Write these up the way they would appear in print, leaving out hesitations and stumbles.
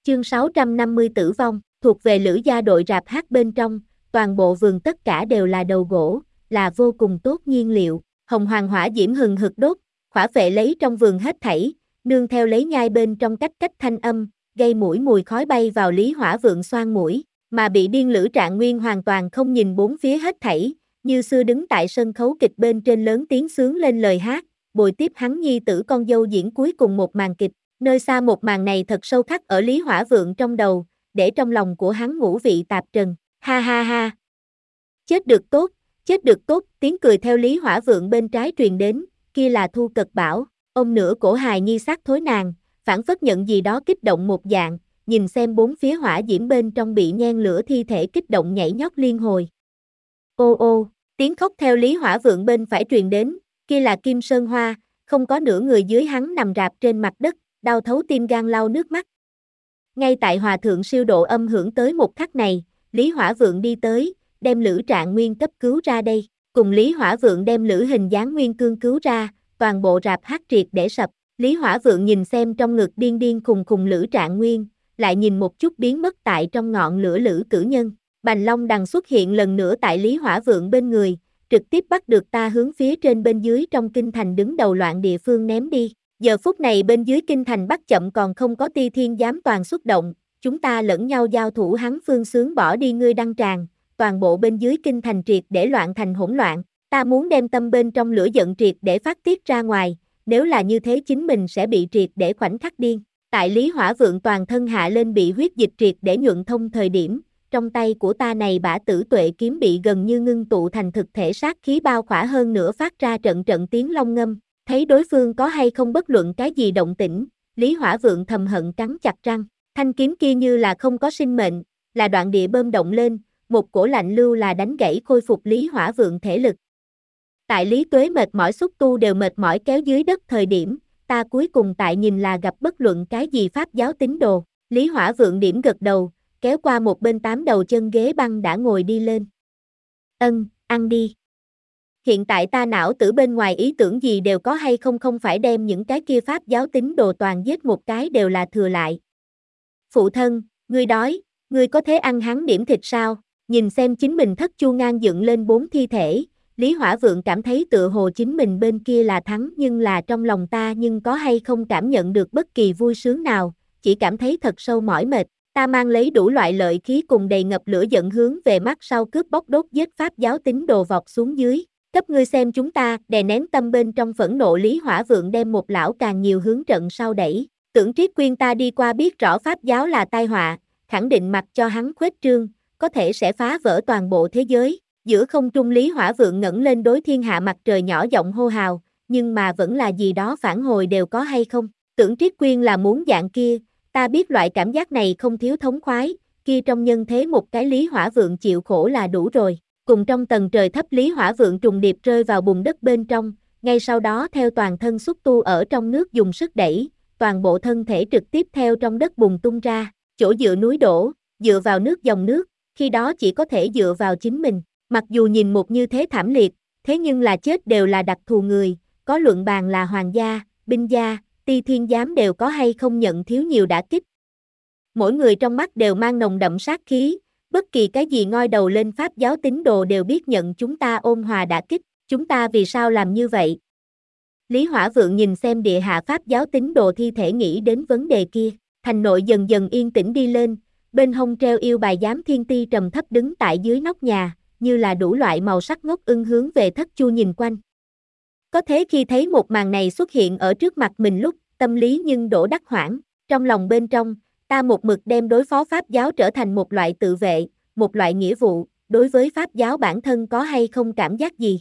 Chương 650 tử vong, thuộc về Lữ gia đội rạp hát bên trong, toàn bộ vườn tất cả đều là đầu gỗ, là vô cùng tốt nhiên liệu, hồng hoàng hỏa diễm hừng hực đốt, khỏa phệ lấy trong vườn hết thảy, nương theo lấy nhai bên trong cách cách thanh âm, gây mũi mùi khói bay vào Lý Hỏa Vượng xoang mũi, mà bị điên Lữ Trạng Nguyên hoàn toàn không nhìn bốn phía hết thảy, như xưa đứng tại sân khấu kịch bên trên lớn tiếng sướng lên lời hát, bồi tiếp hắn nhi tử con dâu diễn cuối cùng một màn kịch. Nơi xa một màn này thật sâu khắc ở Lý Hỏa Vượng trong đầu, để trong lòng của hắn ngũ vị tạp trần, ha ha ha. Chết được tốt, tiếng cười theo Lý Hỏa Vượng bên trái truyền đến, kia là Thu Cật Bảo, ôm nửa cổ hài nhi xác thối nàng, phản phất nhận gì đó kích động một dạng, nhìn xem bốn phía hỏa diễm bên trong bị nhen lửa thi thể kích động nhảy nhót liên hồi. Ô ô, tiếng khóc theo Lý Hỏa Vượng bên phải truyền đến, kia là Kim Sơn Hoa, không có nửa người dưới hắn nằm rạp trên mặt đất, đau thấu tim gan lau nước mắt. Ngay tại hòa thượng siêu độ âm hưởng tới một khắc này, Lý Hỏa Vượng đi tới, đem Lữ Trạng Nguyên cấp cứu ra đây, cùng Lý Hỏa Vượng đem Lữ Hình Dáng Nguyên Cương cứu ra, toàn bộ rạp hát triệt để sập. Lý Hỏa Vượng nhìn xem trong ngực điên điên khùng khùng Lữ Trạng Nguyên, lại nhìn một chút biến mất tại trong ngọn lửa Lữ Cử Nhân. Bành Long Đằng xuất hiện lần nữa tại Lý Hỏa Vượng bên người, trực tiếp bắt được ta hướng phía trên bên dưới trong kinh thành đứng đầu loạn địa phương ném đi. Giờ phút này bên dưới kinh thành bắt chậm còn không có Ti Thiên dám toàn xuất động, chúng ta lẫn nhau giao thủ hắn phương sướng bỏ đi ngươi đăng tràng, toàn bộ bên dưới kinh thành triệt để loạn thành hỗn loạn, ta muốn đem tâm bên trong lửa giận triệt để phát tiết ra ngoài, nếu là như thế chính mình sẽ bị triệt để khoảnh khắc điên. Tại Lý Hỏa Vượng toàn thân hạ lên bị huyết dịch triệt để nhuận thông thời điểm, trong tay của ta này bả Tử Tuệ kiếm bị gần như ngưng tụ thành thực thể sát khí bao khỏa hơn nữa phát ra trận trận tiếng long ngâm. Thấy đối phương có hay không bất luận cái gì động tĩnh, Lý Hỏa Vượng thầm hận cắn chặt răng, thanh kiếm kia như là không có sinh mệnh, là đoạn địa bơm động lên, một cổ lạnh lưu là đánh gãy khôi phục Lý Hỏa Vượng thể lực. Tại Lý Tuế mệt mỏi xúc tu đều mệt mỏi kéo dưới đất thời điểm, ta cuối cùng tại nhìn là gặp bất luận cái gì pháp giáo tín đồ, Lý Hỏa Vượng điểm gật đầu, kéo qua một bên 8 đầu chân ghế băng đã ngồi đi lên. Ăn đi. Hiện tại ta não tử bên ngoài ý tưởng gì đều có hay không không phải đem những cái kia pháp giáo tín đồ toàn giết một cái đều là thừa lại. Phụ thân, ngươi đói, ngươi có thể ăn hắn điểm thịt sao? Nhìn xem chính mình thất chu ngang dựng lên 4 thi thể, Lý Hỏa Vượng cảm thấy tựa hồ chính mình bên kia là thắng nhưng là trong lòng ta nhưng có hay không cảm nhận được bất kỳ vui sướng nào, chỉ cảm thấy thật sâu mỏi mệt. Ta mang lấy đủ loại lợi khí cùng đầy ngập lửa giận hướng về mắt sau cướp bóc đốt giết pháp giáo tín đồ vọt xuống dưới. Cấp ngươi xem chúng ta, đè nén tâm bên trong phẫn nộ Lý Hỏa Vượng đem một lão càng nhiều hướng trận sau đẩy. Tưởng Triết Quyên ta đi qua biết rõ pháp giáo là tai họa, khẳng định mặc cho hắn khuếch trương, có thể sẽ phá vỡ toàn bộ thế giới. Giữa không trung Lý Hỏa Vượng ngẩng lên đối thiên hạ mặt trời nhỏ giọng hô hào, nhưng mà vẫn là gì đó phản hồi đều có hay không. Tưởng Triết Quyên là muốn dạng kia, ta biết loại cảm giác này không thiếu thống khoái, kia trong nhân thế một cái Lý Hỏa Vượng chịu khổ là đủ rồi. Cùng trong tầng trời thấp Lý Hỏa Vượng trùng điệp rơi vào bùn đất bên trong, ngay sau đó theo toàn thân xúc tu ở trong nước dùng sức đẩy, toàn bộ thân thể trực tiếp theo trong đất bùn tung ra, chỗ dựa núi đổ, dựa vào nước dòng nước, khi đó chỉ có thể dựa vào chính mình, mặc dù nhìn một như thế thảm liệt, thế nhưng là chết đều là đặc thù người, có luận bàn là hoàng gia, binh gia, Ti Thiên giám đều có hay không nhận thiếu nhiều đả kích. Mỗi người trong mắt đều mang nồng đậm sát khí. Bất kỳ cái gì ngoi đầu lên pháp giáo tín đồ đều biết nhận chúng ta ôn hòa đả kích, chúng ta vì sao làm như vậy? Lý Hỏa Vượng nhìn xem địa hạ pháp giáo tín đồ thi thể nghĩ đến vấn đề kia, thành nội dần dần yên tĩnh đi lên, bên hông treo yêu bài giám thiên ti trầm thấp đứng tại dưới nóc nhà, như là đủ loại màu sắc ngốc ưng hướng về thất chu nhìn quanh. Có thế khi thấy một màn này xuất hiện ở trước mặt mình lúc, tâm lý nhưng đổ đắc hoảng, trong lòng bên trong, ta một mực đem đối phó pháp giáo trở thành một loại tự vệ, một loại nghĩa vụ, đối với pháp giáo bản thân có hay không cảm giác gì.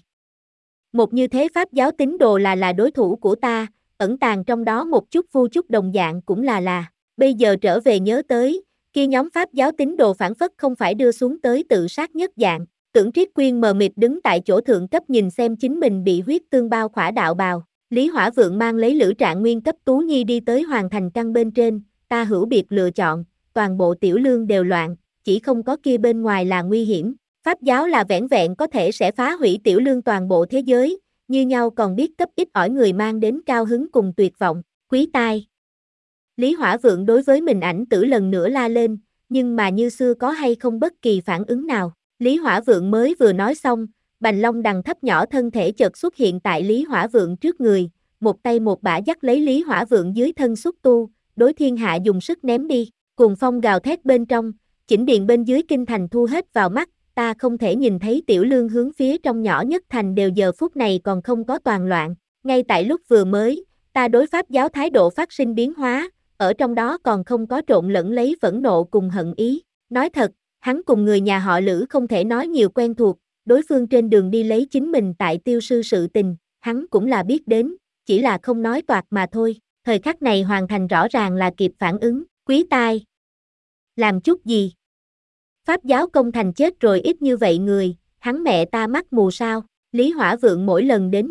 Một như thế pháp giáo tín đồ là đối thủ của ta, ẩn tàng trong đó một chút vu chút đồng dạng cũng là. Bây giờ trở về nhớ tới, kia nhóm pháp giáo tín đồ phản phất không phải đưa xuống tới tự sát nhất dạng. Tưởng Triết Quyên mờ mịt đứng tại chỗ thượng cấp nhìn xem chính mình bị huyết tương bao khỏa đạo bào. Lý Hỏa Vượng mang lấy Lữ Trạng Nguyên cấp Tú Nhi đi tới Hoàng Thành Căn bên trên, ta hữu biệt lựa chọn, toàn bộ tiểu lương đều loạn, chỉ không có kia bên ngoài là nguy hiểm. Pháp giáo là vẻn vẹn có thể sẽ phá hủy tiểu lương toàn bộ thế giới, như nhau còn biết cấp ít ỏi người mang đến cao hứng cùng tuyệt vọng, quý tai. Lý Hỏa Vượng đối với mình ảnh tử lần nữa la lên, nhưng mà như xưa có hay không bất kỳ phản ứng nào. Lý Hỏa Vượng mới vừa nói xong, Bành Long Đằng thấp nhỏ thân thể chợt xuất hiện tại Lý Hỏa Vượng trước người, một tay một bả dắt lấy Lý Hỏa Vượng dưới thân xúc tu, đối thiên hạ dùng sức ném đi, cuồng phong gào thét bên trong, chỉnh điện bên dưới kinh thành thu hết vào mắt, ta không thể nhìn thấy tiểu lương hướng phía trong nhỏ nhất thành đều giờ phút này còn không có toàn loạn, ngay tại lúc vừa mới, ta đối pháp giáo thái độ phát sinh biến hóa, ở trong đó còn không có trộn lẫn lấy phẫn nộ cùng hận ý, nói thật, hắn cùng người nhà họ Lữ không thể nói nhiều quen thuộc, đối phương trên đường đi lấy chính mình tại tiêu sư sự tình, hắn cũng là biết đến, chỉ là không nói toạc mà thôi, thời khắc này hoàn thành rõ ràng là kịp phản ứng, quý tai. Làm chút gì? Pháp giáo công thành chết rồi ít như vậy người, hắn mẹ ta mắt mù sao, Lý Hỏa Vượng mỗi lần đến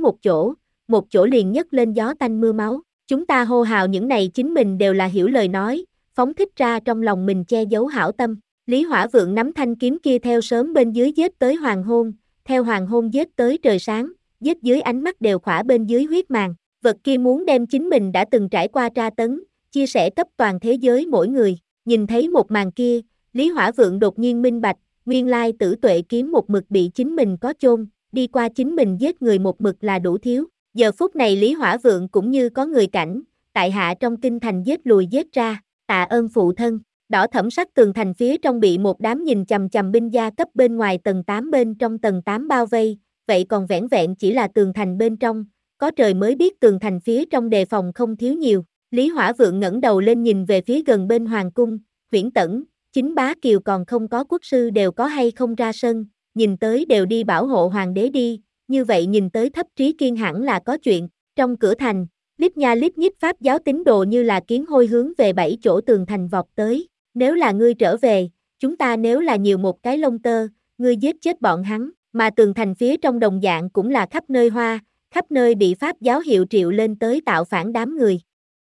một chỗ liền nhấc lên gió tanh mưa máu, chúng ta hô hào những này chính mình đều là hiểu lời nói, phóng thích ra trong lòng mình che giấu hảo tâm, Lý Hỏa Vượng nắm thanh kiếm kia theo sớm bên dưới giết tới hoàng hôn, theo hoàng hôn giết tới trời sáng, giết dưới ánh mắt đều khỏa bên dưới huyết màng, vật kia muốn đem chính mình đã từng trải qua tra tấn, chia sẻ cấp toàn thế giới mỗi người, nhìn thấy một màn kia, Lý Hỏa Vượng đột nhiên minh bạch, nguyên lai Tử Tuệ kiếm một mực bị chính mình có chôn, đi qua chính mình giết người một mực là đủ thiếu. Giờ phút này Lý Hỏa Vượng cũng như có người cảnh, tại hạ trong kinh thành giết lùi giết ra, tạ ơn phụ thân. Đỏ thẫm sắc tường thành phía trong bị một đám nhìn chằm chằm binh gia cấp bên ngoài tầng 8 bên trong tầng 8 bao vây, vậy còn vẻn vẹn chỉ là tường thành bên trong, có trời mới biết tường thành phía trong đề phòng không thiếu nhiều. Lý Hỏa Vượng ngẩng đầu lên nhìn về phía gần bên hoàng cung, Huyễn Tẩn, chính bá kiều còn không có quốc sư đều có hay không ra sân, nhìn tới đều đi bảo hộ hoàng đế đi, như vậy nhìn tới Thấp Trí Kiên hẳn là có chuyện, trong cửa thành, lít nha lít nhít pháp giáo tín đồ như là kiến hôi hướng về 7 chỗ tường thành vọt tới, nếu là ngươi trở về, chúng ta nếu là nhiều một cái lông tơ, ngươi giết chết bọn hắn, mà tường thành phía trong đồng dạng cũng là khắp nơi hoa, khắp nơi bị pháp giáo hiệu triệu lên tới tạo phản đám người.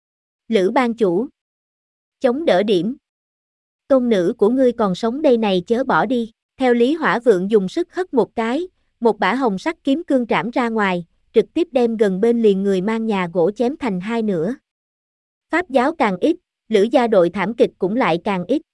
Lữ ban chủ, chống đỡ điểm. Tôn nữ của ngươi còn sống đây này chớ bỏ đi, theo Lý Hỏa Vượng dùng sức hất một cái, một bả hồng sắc kiếm cương trảm ra ngoài, trực tiếp đem gần bên liền người mang nhà gỗ chém thành hai nửa. Pháp giáo càng ít, Lữ gia đội thảm kịch cũng lại càng ít,